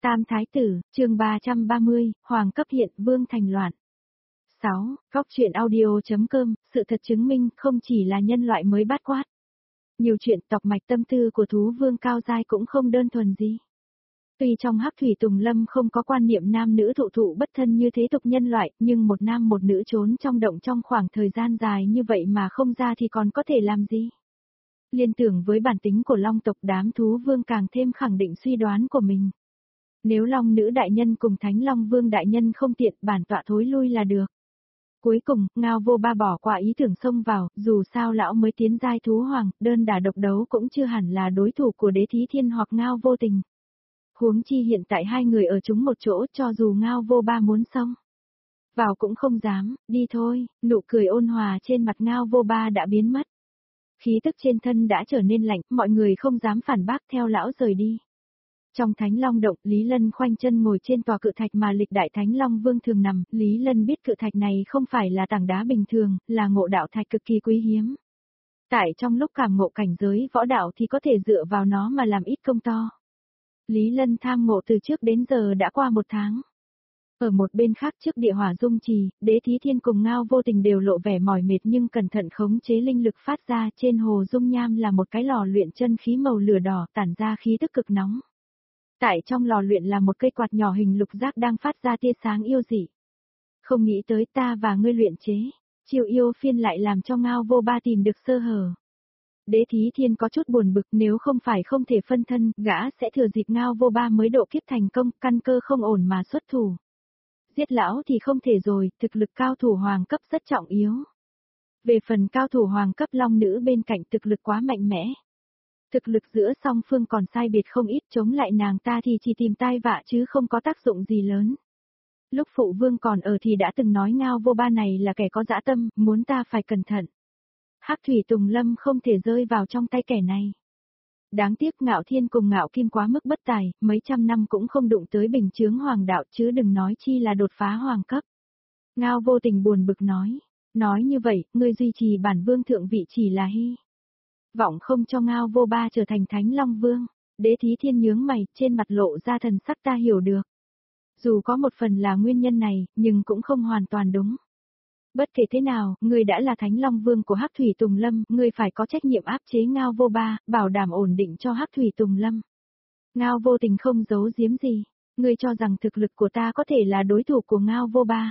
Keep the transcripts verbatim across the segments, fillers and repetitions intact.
Tam Thái Tử, chương ba trăm ba mươi, Hoàng cấp hiện vương thành loạn. sáu. Góc truyện audio.com, sự thật chứng minh không chỉ là nhân loại mới bát quát. Nhiều chuyện tọc mạch tâm tư của thú vương cao giai cũng không đơn thuần gì. Tuy trong Hắc Thủy Tùng Lâm không có quan niệm nam nữ thụ thụ bất thân như thế tục nhân loại, nhưng một nam một nữ trốn trong động trong khoảng thời gian dài như vậy mà không ra thì còn có thể làm gì? Liên tưởng với bản tính của long tộc, đám thú vương càng thêm khẳng định suy đoán của mình. Nếu long nữ đại nhân cùng thánh long vương đại nhân không tiện, bản tọa thối lui là được. Cuối cùng, Ngao Vô Ba bỏ qua ý tưởng xông vào, dù sao lão mới tiến giai thú hoàng, đơn đả độc đấu cũng chưa hẳn là đối thủ của Đế Thí Thiên hoặc Ngao Vô Tình. Huống chi hiện tại hai người ở chung một chỗ, cho dù Ngao Vô Ba muốn xông vào cũng không dám. Đi thôi. Nụ cười ôn hòa trên mặt Ngao Vô Ba đã biến mất. Khí tức trên thân đã trở nên lạnh, mọi người không dám phản bác, theo lão rời đi. Trong Thánh Long động, Lý Lân khoanh chân ngồi trên tòa cự thạch mà lịch đại Thánh Long Vương thường nằm. Lý Lân biết cự thạch này không phải là tảng đá bình thường, là ngộ đạo thạch cực kỳ quý hiếm. Tại trong lúc cảm ngộ cảnh giới võ đạo thì có thể dựa vào nó mà làm ít công to. Lý Lân tham ngộ từ trước đến giờ đã qua một tháng. Ở một bên khác, trước địa hỏa dung trì, Đế Thí Thiên cùng Ngao Vô Tình đều lộ vẻ mỏi mệt nhưng cẩn thận khống chế linh lực phát ra. Trên hồ dung nham là một cái lò luyện chân khí màu lửa đỏ tản ra khí tức cực nóng. Tại trong lò luyện là một cây quạt nhỏ hình lục giác đang phát ra tia sáng yêu dị. Không nghĩ tới ta và ngươi luyện chế, chiêu yêu phiên lại làm cho Ngao Vô Ba tìm được sơ hở. Đế Thí Thiên có chút buồn bực, nếu không phải không thể phân thân, gã sẽ thừa dịp Ngao Vô Ba mới độ kiếp thành công, căn cơ không ổn mà xuất thủ. Giết lão thì không thể rồi, thực lực cao thủ hoàng cấp rất trọng yếu. Về phần cao thủ hoàng cấp long nữ bên cạnh, thực lực quá mạnh mẽ. Thực lực giữa song phương còn sai biệt không ít, chống lại nàng ta thì chỉ tìm tai vạ chứ không có tác dụng gì lớn. Lúc phụ vương còn ở thì đã từng nói Ngao Vô Ba này là kẻ có dã tâm, muốn ta phải cẩn thận. Hắc Thủy Tùng Lâm không thể rơi vào trong tay kẻ này. Đáng tiếc Ngạo Thiên cùng Ngạo Kim quá mức bất tài, mấy trăm năm cũng không đụng tới bình chướng hoàng đạo chứ đừng nói chi là đột phá hoàng cấp. Ngao Vô Tình buồn bực nói, nói như vậy, ngươi duy trì bản vương thượng vị chỉ là hy vọng không cho Ngao Vô Ba trở thành Thánh Long Vương. Đế Thí Thiên nhướng mày, trên mặt lộ ra thần sắc ta hiểu được. Dù có một phần là nguyên nhân này, nhưng cũng không hoàn toàn đúng. Bất kể thế nào, ngươi đã là Thánh Long Vương của Hắc Thủy Tùng Lâm, ngươi phải có trách nhiệm áp chế Ngao Vô Ba, bảo đảm ổn định cho Hắc Thủy Tùng Lâm. Ngao Vô Tình không giấu giếm gì, ngươi cho rằng thực lực của ta có thể là đối thủ của Ngao Vô Ba.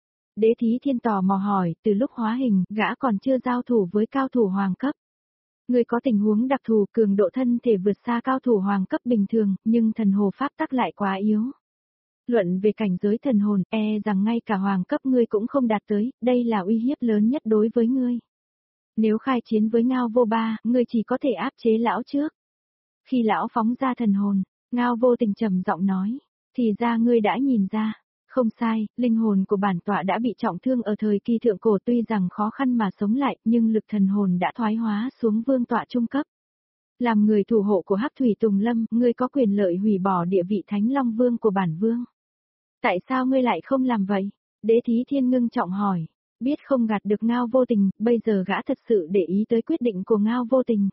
Đế Thí Thiên tò mò hỏi, từ lúc hóa hình, gã còn chưa giao thủ với cao thủ hoàng cấp. Ngươi có tình huống đặc thù, cường độ thân thể vượt xa cao thủ hoàng cấp bình thường, nhưng thần hồ pháp tắc lại quá yếu. Luận về cảnh giới thần hồn, e rằng ngay cả hoàng cấp ngươi cũng không đạt tới, đây là uy hiếp lớn nhất đối với ngươi. Nếu khai chiến với Ngao Vô Ba, ngươi chỉ có thể áp chế lão trước. Khi lão phóng ra thần hồn, Ngao Vô Tình trầm giọng nói, thì ra ngươi đã nhìn ra. Không sai, linh hồn của bản tọa đã bị trọng thương ở thời kỳ thượng cổ, tuy rằng khó khăn mà sống lại, nhưng lực thần hồn đã thoái hóa xuống vương tọa trung cấp. Làm người thủ hộ của Hắc Thủy Tùng Lâm, ngươi có quyền lợi hủy bỏ địa vị Thánh Long Vương của bản vương. Tại sao ngươi lại không làm vậy? Đế Thí Thiên ngưng trọng hỏi. Biết không gạt được Ngao Vô Tình, bây giờ gã thật sự để ý tới quyết định của Ngao Vô Tình.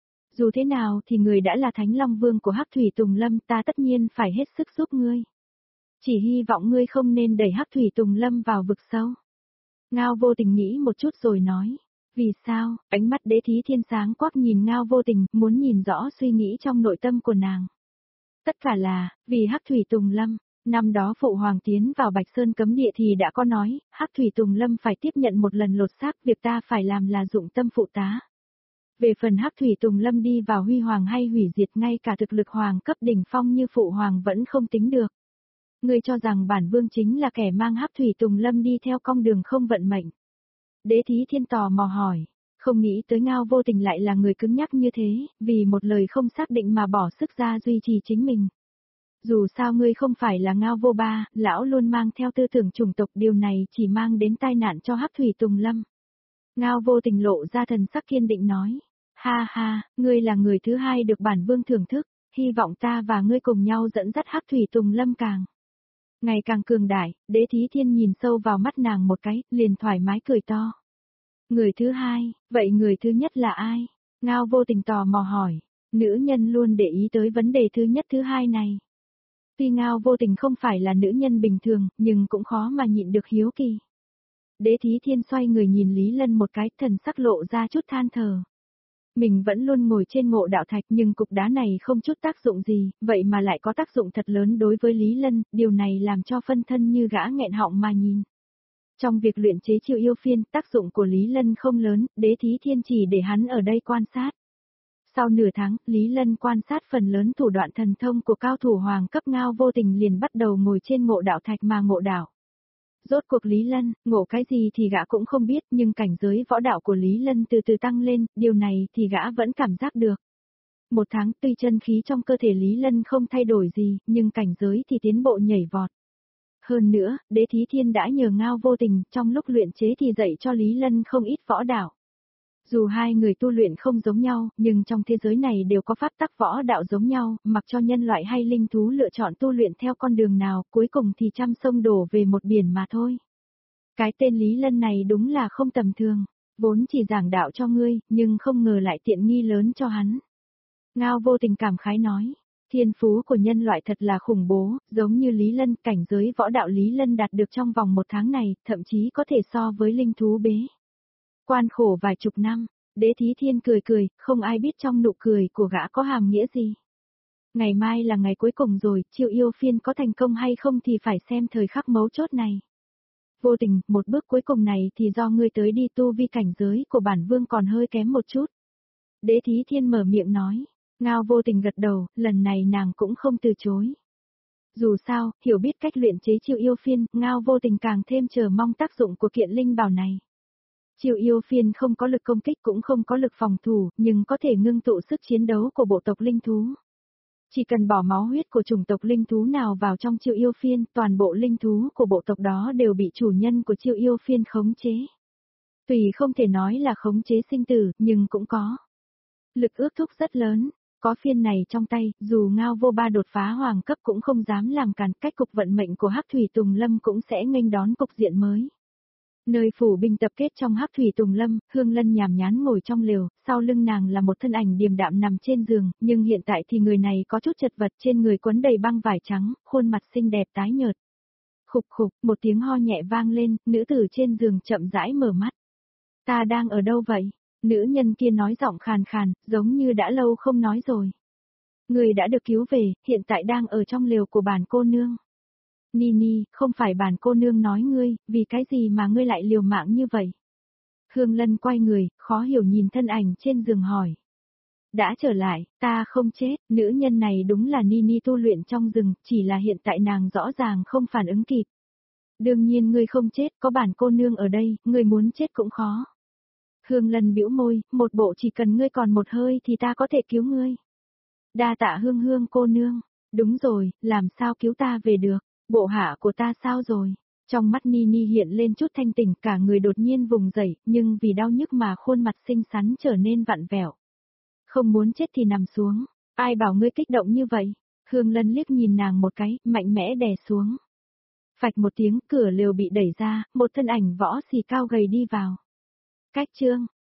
Dù thế nào thì người đã là Thánh Long Vương của Hắc Thủy Tùng Lâm, ta tất nhiên phải hết sức giúp ngươi. Chỉ hy vọng ngươi không nên đẩy Hắc Thủy Tùng Lâm vào vực sâu. Ngao Vô Tình nghĩ một chút rồi nói. Vì sao? Ánh mắt Đế Thí Thiên sáng quắc nhìn Ngao Vô Tình, muốn nhìn rõ suy nghĩ trong nội tâm của nàng. Tất cả là, vì Hắc Thủy Tùng Lâm. Năm đó Phụ Hoàng tiến vào Bạch Sơn cấm địa thì đã có nói, Hắc Thủy Tùng Lâm phải tiếp nhận một lần lột xác, việc ta phải làm là dụng tâm phụ tá. Về phần Hắc Thủy Tùng Lâm đi vào huy hoàng hay hủy diệt, ngay cả thực lực hoàng cấp đỉnh phong như Phụ Hoàng vẫn không tính được. Ngươi cho rằng bản vương chính là kẻ mang Hắc Thủy Tùng Lâm đi theo con đường không vận mệnh. Đế Thí Thiên tò mò hỏi, không nghĩ tới Ngao Vô Tình lại là người cứng nhắc như thế, vì một lời không xác định mà bỏ sức ra duy trì chính mình. Dù sao ngươi không phải là Ngao Vô Ba, lão luôn mang theo tư tưởng chủng tộc, điều này chỉ mang đến tai nạn cho Hắc Thủy Tùng Lâm. Ngao Vô Tình lộ ra thần sắc kiên định nói, ha ha, ngươi là người thứ hai được bản vương thưởng thức, hy vọng ta và ngươi cùng nhau dẫn dắt Hắc Thủy Tùng Lâm càng ngày càng cường đại. Đế Thí Thiên nhìn sâu vào mắt nàng một cái, liền thoải mái cười to. Người thứ hai, vậy người thứ nhất là ai? Ngao Vô Tình tò mò hỏi, nữ nhân luôn để ý tới vấn đề thứ nhất thứ hai này. Tuy Ngao Vô Tình không phải là nữ nhân bình thường, nhưng cũng khó mà nhịn được hiếu kỳ. Đế Thí Thiên xoay người nhìn Lý Lân một cái, thần sắc lộ ra chút than thở. Mình vẫn luôn ngồi trên ngộ đạo thạch nhưng cục đá này không chút tác dụng gì, vậy mà lại có tác dụng thật lớn đối với Lý Lân, điều này làm cho phân thân như gã nghẹn họng mà nhìn. Trong việc luyện chế Chiêu Yêu Phiên, tác dụng của Lý Lân không lớn, Đế Thí Thiên chỉ để hắn ở đây quan sát. Sau nửa tháng, Lý Lân quan sát phần lớn thủ đoạn thần thông của cao thủ hoàng cấp Ngao Vô Tình liền bắt đầu ngồi trên ngộ đạo thạch mà ngộ đạo. Rốt cuộc Lý Lân, ngộ cái gì thì gã cũng không biết, nhưng cảnh giới võ đạo của Lý Lân từ từ tăng lên, điều này thì gã vẫn cảm giác được. Một tháng tuy chân khí trong cơ thể Lý Lân không thay đổi gì, nhưng cảnh giới thì tiến bộ nhảy vọt. Hơn nữa, Đế Thí Thiên đã nhờ Ngao Vô Tình, trong lúc luyện chế thì dạy cho Lý Lân không ít võ đạo. Dù hai người tu luyện không giống nhau, nhưng trong thế giới này đều có pháp tắc võ đạo giống nhau, mặc cho nhân loại hay linh thú lựa chọn tu luyện theo con đường nào, cuối cùng thì trăm sông đổ về một biển mà thôi. Cái tên Lý Lân này đúng là không tầm thường, vốn chỉ giảng đạo cho ngươi, nhưng không ngờ lại tiện nghi lớn cho hắn. Ngao Vô Tình cảm khái nói, thiên phú của nhân loại thật là khủng bố, giống như Lý Lân, cảnh giới võ đạo Lý Lân đạt được trong vòng một tháng này, thậm chí có thể so với linh thú bế quan khổ vài chục năm. Đế Thí Thiên cười cười, không ai biết trong nụ cười của gã có hàm nghĩa gì. Ngày mai là ngày cuối cùng rồi, Chiêu Yêu Phiên có thành công hay không thì phải xem thời khắc mấu chốt này. Vô Tình, một bước cuối cùng này thì do ngươi tới đi, tu vi cảnh giới của bản vương còn hơi kém một chút. Đế Thí Thiên mở miệng nói, Ngao Vô Tình gật đầu, lần này nàng cũng không từ chối. Dù sao, hiểu biết cách luyện chế Chiêu Yêu Phiên, Ngao Vô Tình càng thêm chờ mong tác dụng của kiện linh bảo này. Chiêu Yêu Phiên không có lực công kích cũng không có lực phòng thủ, nhưng có thể ngưng tụ sức chiến đấu của bộ tộc linh thú. Chỉ cần bỏ máu huyết của chủng tộc linh thú nào vào trong Chiêu Yêu Phiên, toàn bộ linh thú của bộ tộc đó đều bị chủ nhân của Chiêu Yêu Phiên khống chế. Tuy không thể nói là khống chế sinh tử, nhưng cũng có lực ước thúc rất lớn. Có phiên này trong tay, dù Ngao Vô Ba đột phá hoàng cấp cũng không dám làm cản, cách cục vận mệnh của Hắc Thủy Tùng Lâm cũng sẽ nghênh đón cục diện mới. Nơi phủ binh tập kết trong Hắc Thủy Tùng Lâm, Hương Lân nhàm nhán ngồi trong lều, sau lưng nàng là một thân ảnh điềm đạm nằm trên giường, nhưng hiện tại thì người này có chút chật vật, trên người quấn đầy băng vải trắng, khuôn mặt xinh đẹp tái nhợt. Khục khục, một tiếng ho nhẹ vang lên, nữ tử trên giường chậm rãi mở mắt. Ta đang ở đâu vậy? Nữ nhân kia nói giọng khàn khàn, giống như đã lâu không nói rồi. Người đã được cứu về, hiện tại đang ở trong lều của bản cô nương. Nini, không phải bản cô nương nói ngươi, vì cái gì mà ngươi lại liều mạng như vậy? Hương Lân quay người, khó hiểu nhìn thân ảnh trên giường hỏi. Đã trở lại, ta không chết, nữ nhân này đúng là Nini tu luyện trong rừng, chỉ là hiện tại nàng rõ ràng không phản ứng kịp. Đương nhiên ngươi không chết, có bản cô nương ở đây, ngươi muốn chết cũng khó. Hương Lân bĩu môi, một bộ chỉ cần ngươi còn một hơi thì ta có thể cứu ngươi. Đa tạ Hương Hương cô nương, đúng rồi, làm sao cứu ta về được, bộ hạ của ta sao rồi? Trong mắt Nini hiện lên chút thanh tỉnh, cả người đột nhiên vùng dậy, nhưng vì đau nhức mà khuôn mặt xinh xắn trở nên vặn vẹo. Không muốn chết thì nằm xuống, ai bảo ngươi kích động như vậy? Hương Lân liếc nhìn nàng một cái, mạnh mẽ đè xuống. Phạch một tiếng, cửa lều bị đẩy ra, một thân ảnh võ xì cao gầy đi vào. Cách chương